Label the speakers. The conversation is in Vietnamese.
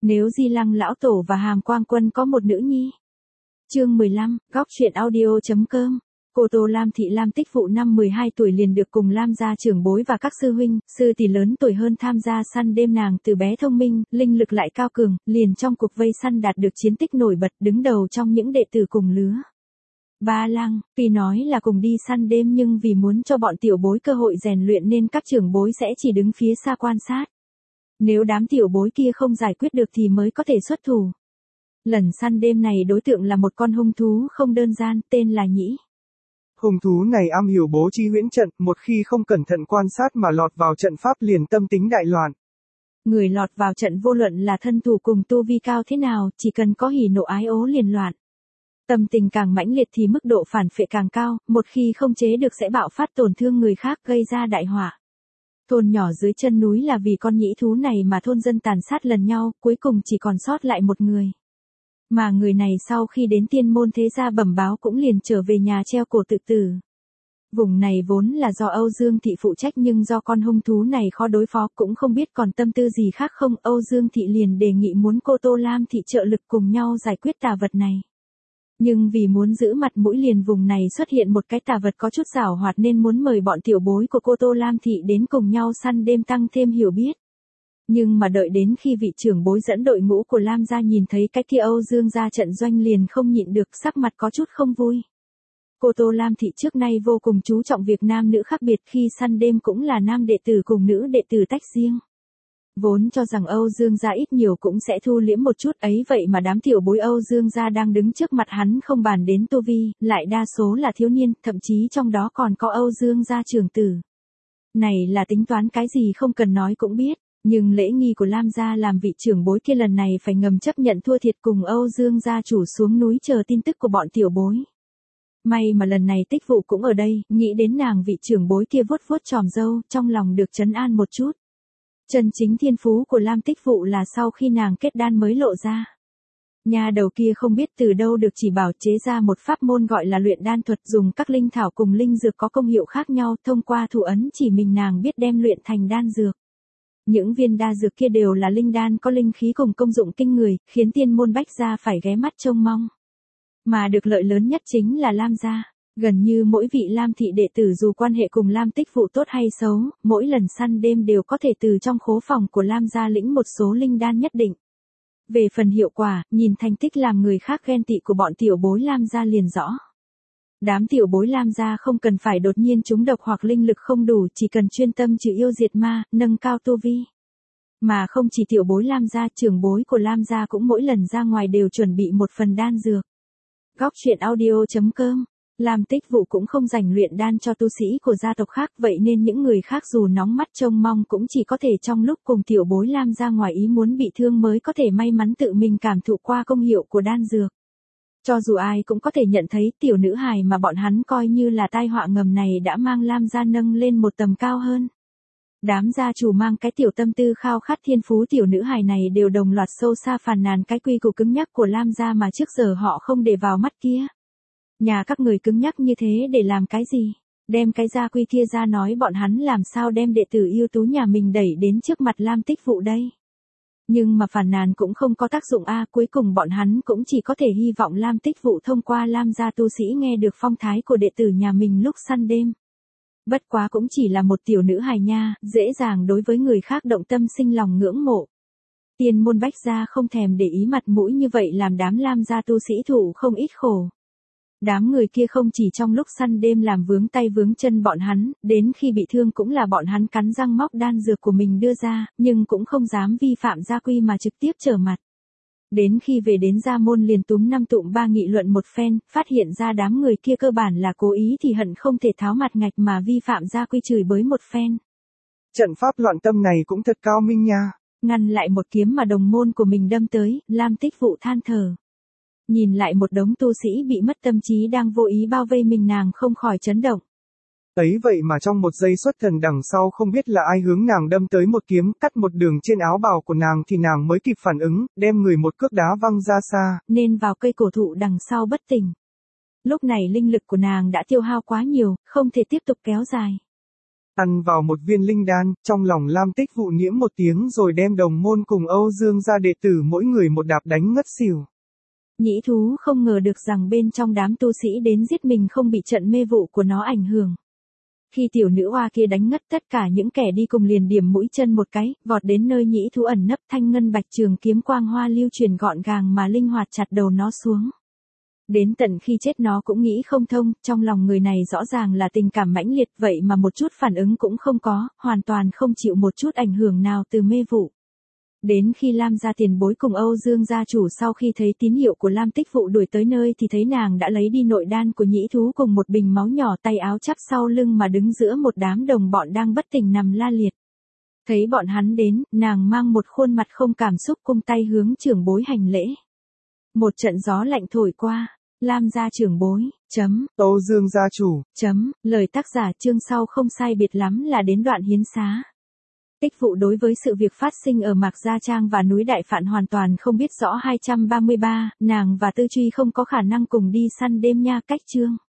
Speaker 1: Nếu Di Lăng lão tổ và Hàm Quang Quân có một nữ nhi. Chương 15, góc truyện audio.com. Cô Tô Lam Thị Lam Tích Phụ năm 12 tuổi liền được cùng Lam gia trưởng bối và các sư huynh, sư tỷ lớn tuổi hơn tham gia săn đêm. Nàng từ bé thông minh, linh lực lại cao cường, liền trong cuộc vây săn đạt được chiến tích nổi bật, đứng đầu trong những đệ tử cùng lứa. Ba Lăng, tuy nói là cùng đi săn đêm nhưng vì muốn cho bọn tiểu bối cơ hội rèn luyện nên các trưởng bối sẽ chỉ đứng phía xa quan sát. Nếu đám tiểu bối kia không giải quyết được thì mới có thể xuất thủ. Lần săn đêm này đối tượng là một con hung thú không đơn giản, tên là Nhĩ.
Speaker 2: Hung thú này am hiểu bố trí huyễn trận, một khi không cẩn thận quan sát mà lọt vào trận pháp liền tâm tính đại loạn.
Speaker 1: Người lọt vào trận vô luận là thân thủ cùng tu vi cao thế nào, chỉ cần có hỉ nộ ái ố liền loạn. Tâm tình càng mãnh liệt thì mức độ phản phệ càng cao, một khi không chế được sẽ bạo phát tổn thương người khác gây ra đại họa. Thôn nhỏ dưới chân núi là vì con nhĩ thú này mà thôn dân tàn sát lần nhau, cuối cùng chỉ còn sót lại một người. Mà người này sau khi đến tiên môn thế gia bẩm báo cũng liền trở về nhà treo cổ tự tử. Vùng này vốn là do Âu Dương Thị phụ trách nhưng do con hung thú này khó đối phó cũng không biết còn tâm tư gì khác không. Âu Dương Thị liền đề nghị muốn cô Tô Lam Thị trợ lực cùng nhau giải quyết tà vật này. Nhưng vì muốn giữ mặt mũi liền vùng này xuất hiện một cái tà vật có chút giảo hoạt nên muốn mời bọn tiểu bối của cô Tô Lam Thị đến cùng nhau săn đêm tăng thêm hiểu biết. Nhưng mà đợi đến khi vị trưởng bối dẫn đội ngũ của Lam gia nhìn thấy cái kia Âu Dương gia trận doanh liền không nhịn được sắc mặt có chút không vui. Cô Tô Lam Thị trước nay vô cùng chú trọng việc nam nữ khác biệt khi săn đêm cũng là nam đệ tử cùng nữ đệ tử tách riêng. Vốn cho rằng Âu Dương gia ít nhiều cũng sẽ thu liễm một chút ấy vậy mà đám tiểu bối Âu Dương gia đang đứng trước mặt hắn không bàn đến tu vi, lại đa số là thiếu niên, thậm chí trong đó còn có Âu Dương gia trưởng tử. Này là tính toán cái gì không cần nói cũng biết, nhưng lễ nghi của Lam gia làm vị trưởng bối kia lần này phải ngầm chấp nhận thua thiệt cùng Âu Dương gia chủ xuống núi chờ tin tức của bọn tiểu bối. May mà lần này Tích Vụ cũng ở đây, nghĩ đến nàng vị trưởng bối kia vuốt vuốt chòm râu, trong lòng được trấn an một chút. Chân chính thiên phú của Lam Tích Vụ là sau khi nàng kết đan mới lộ ra. Nhà đầu kia không biết từ đâu được chỉ bảo chế ra một pháp môn gọi là luyện đan thuật, dùng các linh thảo cùng linh dược có công hiệu khác nhau, thông qua thủ ấn chỉ mình nàng biết đem luyện thành đan dược. Những viên đa dược kia đều là linh đan có linh khí cùng công dụng kinh người, khiến tiên môn Bách gia phải ghé mắt trông mong. Mà được lợi lớn nhất chính là Lam gia. Gần như mỗi vị Lam thị đệ tử dù quan hệ cùng Lam Tích Vụ tốt hay xấu, mỗi lần săn đêm đều có thể từ trong khố phòng của Lam gia lĩnh một số linh đan nhất định. Về phần hiệu quả, nhìn thành tích làm người khác ghen tị của bọn tiểu bối Lam gia liền rõ. Đám tiểu bối Lam gia không cần phải đột nhiên trúng độc hoặc linh lực không đủ, chỉ cần chuyên tâm trừ yêu diệt ma, nâng cao tu vi. Mà không chỉ tiểu bối Lam gia, trưởng bối của Lam gia cũng mỗi lần ra ngoài đều chuẩn bị một phần đan dược. Góc truyện audio.com. Lam Tích Vụ cũng không dành luyện đan cho tu sĩ của gia tộc khác, vậy nên những người khác dù nóng mắt trông mong cũng chỉ có thể trong lúc cùng tiểu bối Lam gia ngoài ý muốn bị thương mới có thể may mắn tự mình cảm thụ qua công hiệu của đan dược. Cho dù ai cũng có thể nhận thấy tiểu nữ hài mà bọn hắn coi như là tai họa ngầm này đã mang Lam gia nâng lên một tầm cao hơn. Đám gia chủ mang cái tiểu tâm tư khao khát thiên phú tiểu nữ hài này đều đồng loạt sâu xa phàn nàn cái quy củ cứng nhắc của Lam gia mà trước giờ họ không để vào mắt kia. Nhà các người cứng nhắc như thế để làm cái gì? Đem cái gia quy kia ra nói bọn hắn làm sao đem đệ tử ưu tú nhà mình đẩy đến trước mặt Lam Tích Vụ đây. Nhưng mà phàn nàn cũng không có tác dụng cuối cùng bọn hắn cũng chỉ có thể hy vọng Lam Tích Vụ thông qua Lam gia tu sĩ nghe được phong thái của đệ tử nhà mình lúc săn đêm. Bất quá cũng chỉ là một tiểu nữ hài nha, dễ dàng đối với người khác động tâm sinh lòng ngưỡng mộ. Tiên môn Bách gia không thèm để ý mặt mũi như vậy làm đám Lam gia tu sĩ thụ không ít khổ. Đám người kia không chỉ trong lúc săn đêm làm vướng tay vướng chân bọn hắn, đến khi bị thương cũng là bọn hắn cắn răng móc đan dược của mình đưa ra, nhưng cũng không dám vi phạm gia quy mà trực tiếp trở mặt. Đến khi về đến gia môn liền túm năm tụm ba nghị luận một phen, phát hiện ra đám người kia cơ bản là cố ý thì hận không thể tháo mặt ngạch mà vi phạm gia quy chửi bới một phen.
Speaker 2: Trận pháp loạn tâm này cũng thật cao minh nha.
Speaker 1: Ngăn lại một kiếm mà đồng môn của mình đâm tới, Lam Tích Vụ than thở. Nhìn lại một đống tu sĩ bị mất tâm trí đang vô ý bao vây mình nàng không khỏi chấn động.
Speaker 2: Ấy vậy mà trong một giây xuất thần đằng sau không biết là ai hướng nàng đâm tới một kiếm, cắt một đường trên áo bào của nàng thì nàng mới kịp phản ứng, đem người một cước đá văng ra xa.
Speaker 1: Nên vào cây cổ thụ đằng sau bất tỉnh. Lúc này linh lực của nàng đã tiêu hao quá nhiều, không thể tiếp tục kéo dài.
Speaker 2: Ăn vào một viên linh đan, trong lòng Lam Tích Vụ niễm một tiếng rồi đem Đồng Môn cùng Âu Dương gia đệ tử mỗi người một đạp đánh ngất xỉu.
Speaker 1: Nhĩ thú không ngờ được rằng bên trong đám tu sĩ đến giết mình không bị trận mê vụ của nó ảnh hưởng. Khi tiểu nữ oa kia đánh ngất, tất cả những kẻ đi cùng liền điểm mũi chân một cái, vọt đến nơi nhĩ thú ẩn nấp, thanh ngân bạch trường kiếm quang hoa lưu truyền gọn gàng mà linh hoạt chặt đầu nó xuống. Đến tận khi chết nó cũng nghĩ không thông, trong lòng người này rõ ràng là tình cảm mãnh liệt vậy mà một chút phản ứng cũng không có, hoàn toàn không chịu một chút ảnh hưởng nào từ mê vụ. Đến khi Lam gia tiền bối cùng Âu Dương gia chủ sau khi thấy tín hiệu của Lam Tích Vụ đuổi tới nơi thì thấy nàng đã lấy đi nội đan của nhĩ thú cùng một bình máu nhỏ, tay áo chắp sau lưng mà đứng giữa một đám đồng bọn đang bất tỉnh nằm la liệt. Thấy bọn hắn đến, nàng mang một khuôn mặt không cảm xúc cung tay hướng trưởng bối hành lễ. Một trận gió lạnh thổi qua, Lam gia trưởng bối,
Speaker 2: Âu Dương gia chủ,
Speaker 1: lời tác giả chương sau không sai biệt lắm là đến đoạn hiến xá. Tích Vụ đối với sự việc phát sinh ở Mạc Gia Trang và núi Đại Phạn hoàn toàn không biết rõ. 233, nàng và Tư Truy không có khả năng cùng đi săn đêm nha. Cách chương